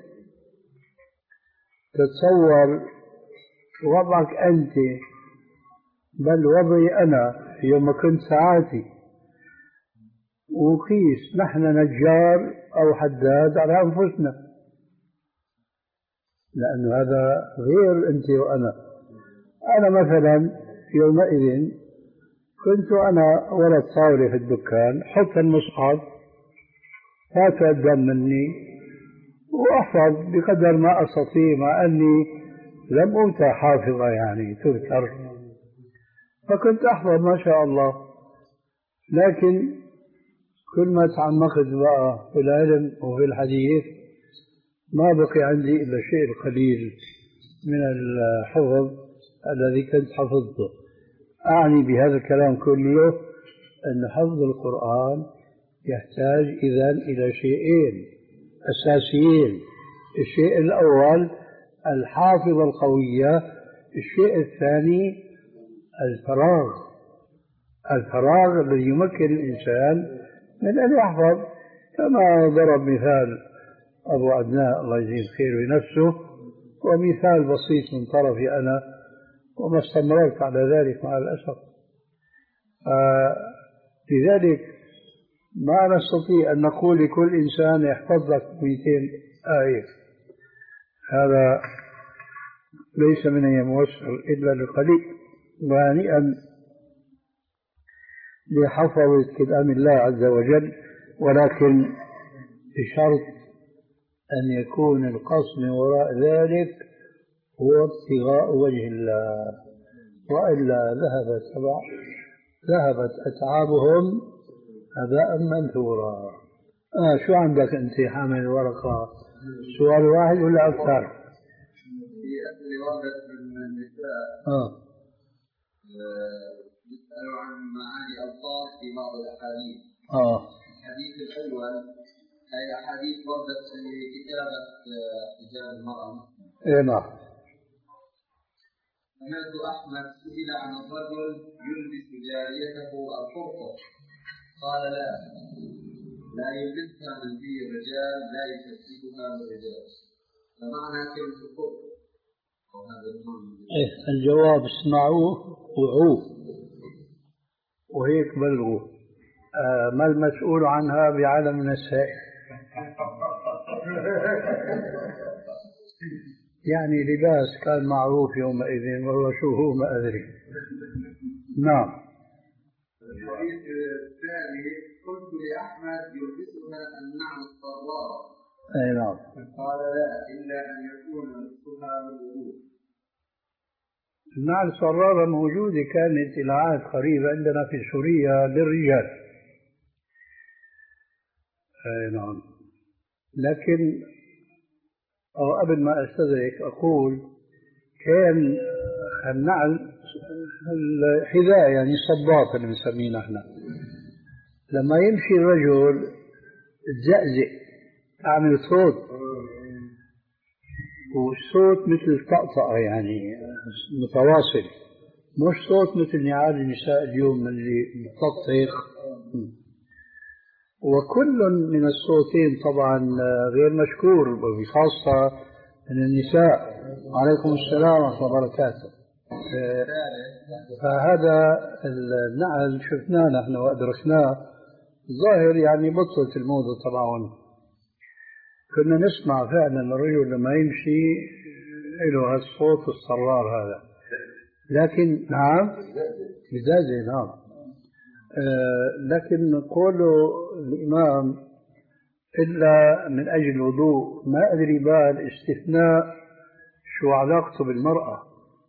تتصور وضعك أنت، بل وضعي أنا يوم كنت ساعاتي ونقيس نحن نجار أو حداد على أنفسنا، لأن هذا غير أنت وأنا. أنا مثلا يومئذ كنت أنا ورا الطاولة في الدكان، حط المصحف لا تقدم مني وأحفظ بقدر ما أستطيع، مع أني لم أوتى حافظة يعني تذكر، فكنت أحفظ ما شاء الله. لكن كل ما تعمقت بقى في العلم وفي الحديث ما بقي عندي إلا الشيء القليل من الحفظ الذي كنت حفظته. أعني بهذا الكلام كله أن حفظ القرآن يحتاج إذن إلى شيئين أساسيين: الشيء الأول الحافظة القوية، الشيء الثاني الفراغ، الفراغ الذي يمكن الإنسان من أن يحفظ. كما ضرب مثال أبو عدناء الله يجزيه الخير بنفسه، ومثال بسيط من طرفي أنا وما استمررت على ذلك مع الأسف. آه لذلك ما نستطيع أن نقول لكل إنسان يحفظ لك مئتين آية، هذا ليس من يموسر إلا لقليل. وهنيئا لحفظ كلام الله عز وجل، ولكن بشرط أن يكون القصد من وراء ذلك هو ابتغاء وجه الله، وإلا ذهبت ذهبت أتعابهم هباء منثورا. آه شو عندك أنت حامل ورقة؟ سؤال واحد ولا أكثر؟
في أسئلة وردت من النساء
آه
يسألوا عن معاني ألفاظ في بعض الأحاديث.
آه
الحديث الأول هي أحاديث وردت في كتابة حجاب المرأة.
إيه نعم.
سمعت أحمد سئل عن الرجل يلبس جاريته القرطة، قال لا لا يلبسها من في الرجال، لا يكسبها من الرجال. فمعنى كلمة القرطة وهذا
إيه الجواب اسمعوه وعوه وهيك بلغوا. آه ما المسؤول عنها بعالم من السائل. يعني لباس كان معروف يومئذ والله شو هو ما أدري. نعم.
الحديث الثاني قلت لأحمد يلبسها النعل الصرار.
أي نعم.
قال لا إلا أن يكون لبسها بالوضوء.
النعل الصرارة موجودة كانت إلى عهد قريب عندنا في سوريا للرجال. أي نعم. لكن أو قبل ما أستدرك أقول كان النعل الحذاء يعني الصباط اللي بنسميه نحن، لما يمشي الرجل تزقزق أعمل صوت، والصوت مثل الطقطقة يعني متواصل، مش صوت مثل نعال النساء اليوم اللي مطقطق. وكل من الصوتين طبعا غير مشكور، وبخاصة من النساء. عليكم السلام ورحمة الله وبركاته. فهذا النعل شفناه نحن وأدركناه، ظاهر يعني بطلت الموضة طبعا. كنا نسمع فعلا الرجل لما يمشي له هالصوت الصرار هذا. لكن نعم بزازة نعم. آه لكن قوله الإمام إلا من أجل الوضوء، ما أدري بقى الاستثناء شو علاقته بالمرأة.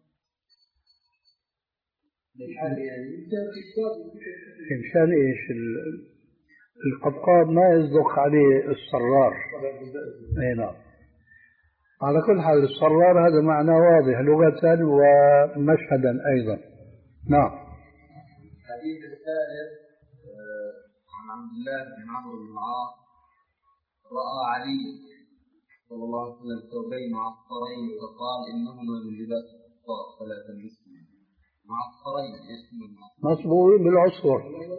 مشان إيش القبقاب ما يصدق عليه الصرار. أي نعم. على كل حال الصرار هذا معناه واضح لغة ومشهدا أيضا. نعم.
الحديث الثالث عن عبد الله بن عمرو بن العاص رأى علي صلى الله عليه وسلم ثوبين معصرين فقال إنهما من لباس الكفار فلا تلبسهما. معصرين اسم
مصبوغين بالعصفر،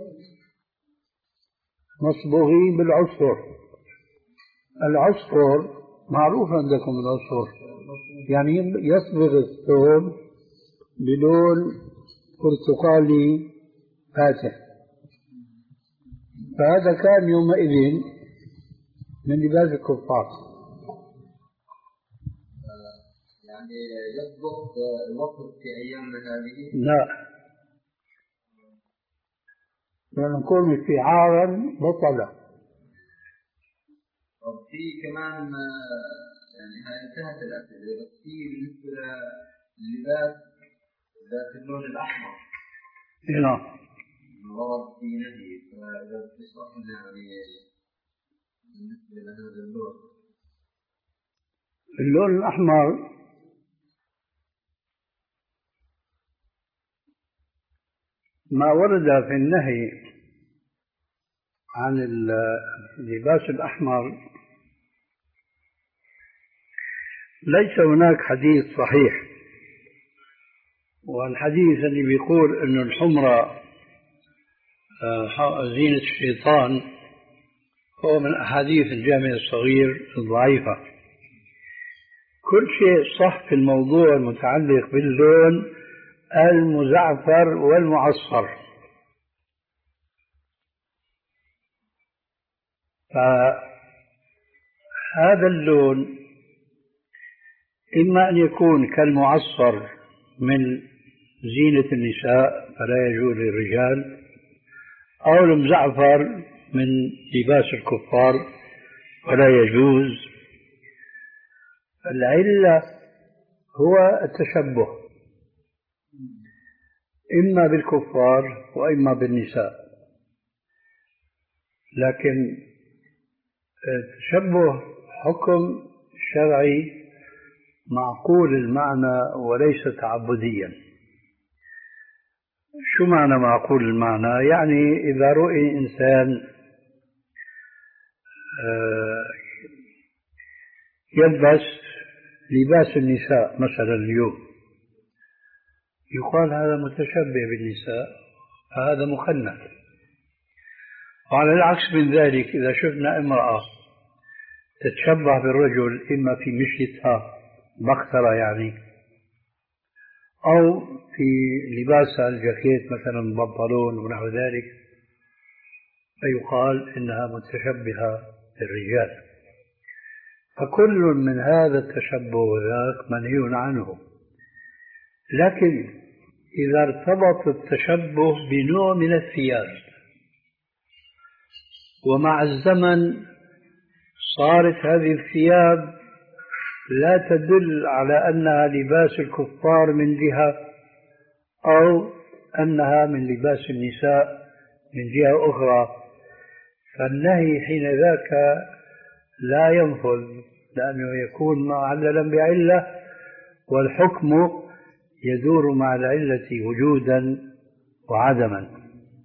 مصبوغين بالعصفر. العصفر معروف عندكم العصفر، يعني يصبغ الثوب بلون برتقالي فاتح، فهذا كان يومئذ من لباس الكفار.
يعني يصدق الوقت في أيامنا هذه؟
لا، لأن كون استعارا بطل.
طب في كمان يعني هاي انتهت الأسئلة، بس في بالنسبة للباس ذات اللون الأحمر.
نعم.
ورد في نهي، فإذا تشرح لنا يعني بالنسبة لهذا اللون.
اللون الأحمر ما ورد في النهي عن اللباس الأحمر ليس هناك حديث صحيح، والحديث اللي بيقول أن الحمرة زينة الشيطان هو من أحاديث الجامع الصغير الضعيفة. كل شيء صح في الموضوع المتعلق باللون المزعفر والمعصفر. فهذا اللون إما أن يكون كالمعصفر من زينة النساء فلا يجوز للرجال، أو المزعفر من لباس الكفار ولا يجوز. العلة هو التشبه إما بالكفار وإما بالنساء، لكن التشبه حكم شرعي معقول المعنى وليس تعبديا. شو معنى معقول المعنى؟ يعني إذا رؤي إنسان يلبس لباس النساء مثلا اليوم، يقال هذا متشبه بالنساء، فهذا مخنث. وعلى العكس من ذلك، إذا شفنا امرأة تتشبه بالرجل إما في مشيتها بقترة يعني، أو في لباسها الجاكيت مثلا بنطلون ونحو ذلك، فيقال إنها متشبهة بالرجال. فكل من هذا التشبه وذاك منهي عنه. لكن إذا ارتبط التشبه بنوع من الثياب ومع الزمن صارت هذه الثياب لا تدل على أنها لباس الكفار من جهة، أو أنها من لباس النساء من جهة أخرى، فالنهي حين ذاك لا ينفذ، لأنه يكون معللا بعلة، والحكم يدور مع العلة وجودا وعدما.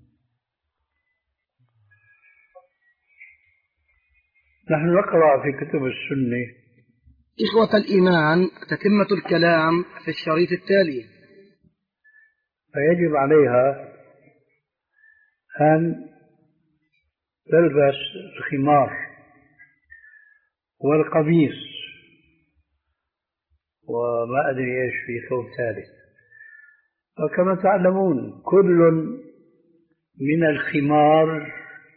نحن نقرأ في كتب السنة.
إخوة الإيمان، تتمة الكلام في الشريط التالي.
فيجب عليها أن تلبس الخمار والقميص وما أدري إيش في ثوب ثالث. وكما تعلمون كل من الخمار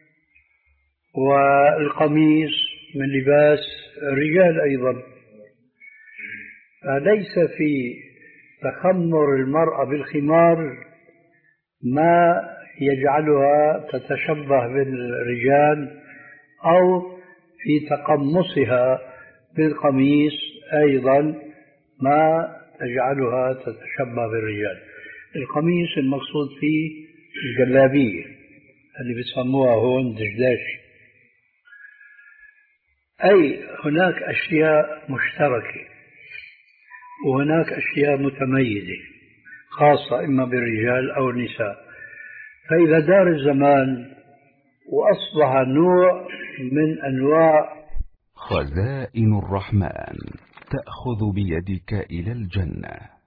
والقميص من لباس الرجال أيضا، فليس في تخمر المرأة بالخمار ما يجعلها تتشبه بالرجال، أو في تقمصها بالقميص أيضا ما تجعلها تتشبه بالرجال. القميص المقصود فيه الجلابية اللي بيسموها هون دشداشي. أي هناك أشياء مشتركة وهناك أشياء متميزة خاصة إما بالرجال أو النساء. فإذا دار الزمان وأصبح نوع من أنواع
خزائن الرحمن تأخذ بيدك إلى الجنة.